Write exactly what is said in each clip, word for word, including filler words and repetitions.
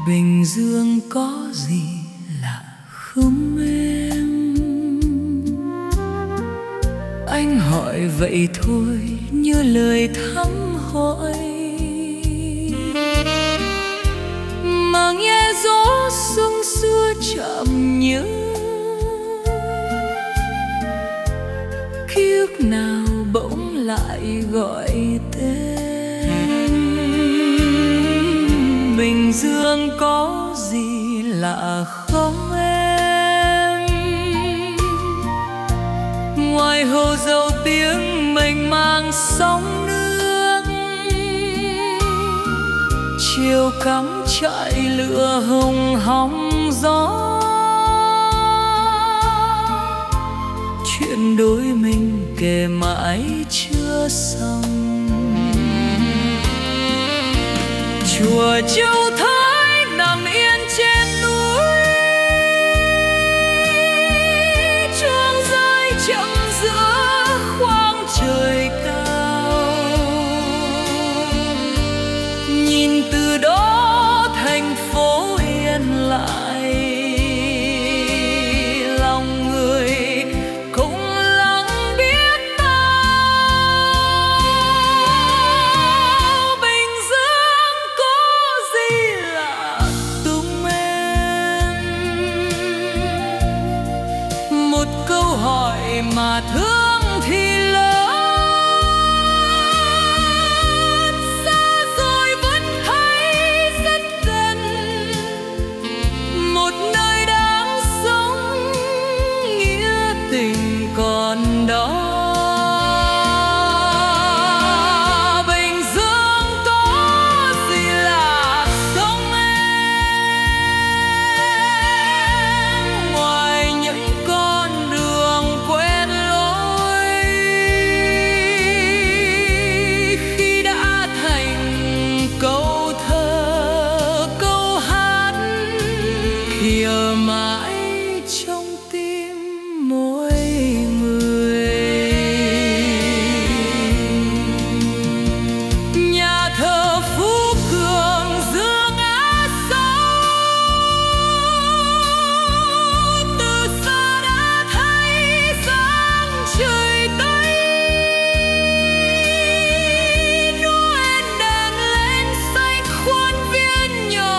Bình Dương có gì lạ không em? Anh hỏi vậy thôi như lời thăm hỏi, mà nghe gió sông xưa chạm nhớ. Ký ức nào bỗng lại gọi tên. Bình Dương có gì lạ không em? Ngoài hồ dầu tiếng mênh mang sóng nước, chiều cắm trại lửa hồng hóng gió. Chuyện đôi mình kể mãi chưa xong. Chùa Châu Thới nằm yên trên núi, chuông rơi chậm giữa khoang trời cao. Nhìn từ đó thành phố yên lại, lòng người cũng lặng biết bao. Bình Dương có gì lạ không em? Một câu hỏi mà thương thì lớn, xa rồi vẫn thấy rất gần. Một nơi đáng sống, nghĩa tình còn đó. Bình Dương có gì lạ không em? Ngoài những con đường quen lối, khi đã thành câu thơ câu hát, thì ở mãi trong tim mỗi người. Nhà thờ Phú Cường giữa ngã sâu, từ xa đã thấy sáng trời Tây. Noel đèn lên xanh khuôn viên nhỏ,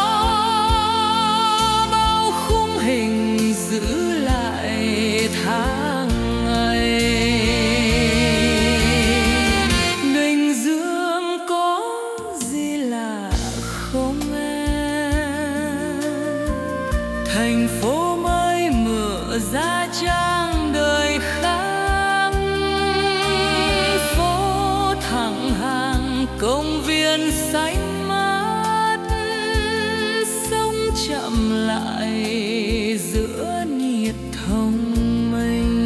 bao khung hình giữ lại tháng ngày. Bình Dương có gì lạ không em? Thành phố mới mở ra trang đời khác, phố thẳng hàng công viên xanh mát, sông chậm lại giữa nhiệt thông minh.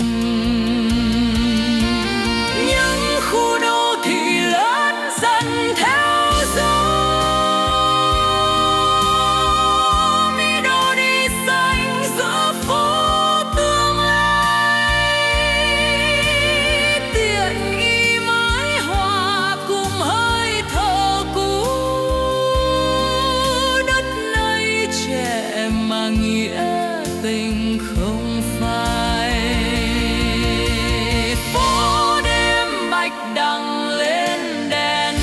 Những khu đô thị lớn dần theo gió, mi đô đi xanh giữa phố tương lai. Tiện nghi mới hòa cùng hơi thở cũ, đất này trẻ mà nghĩa tình không phai. Phố đêm bạch đằng lên đèn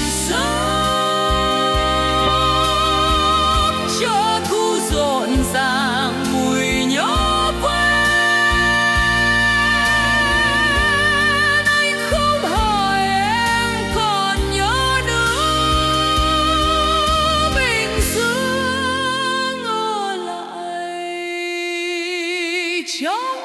sớm, chợ thu rộn ràng mùi nhớ quen. Anh không hỏi em còn nhớ nữa, Bình Dương ở lại trong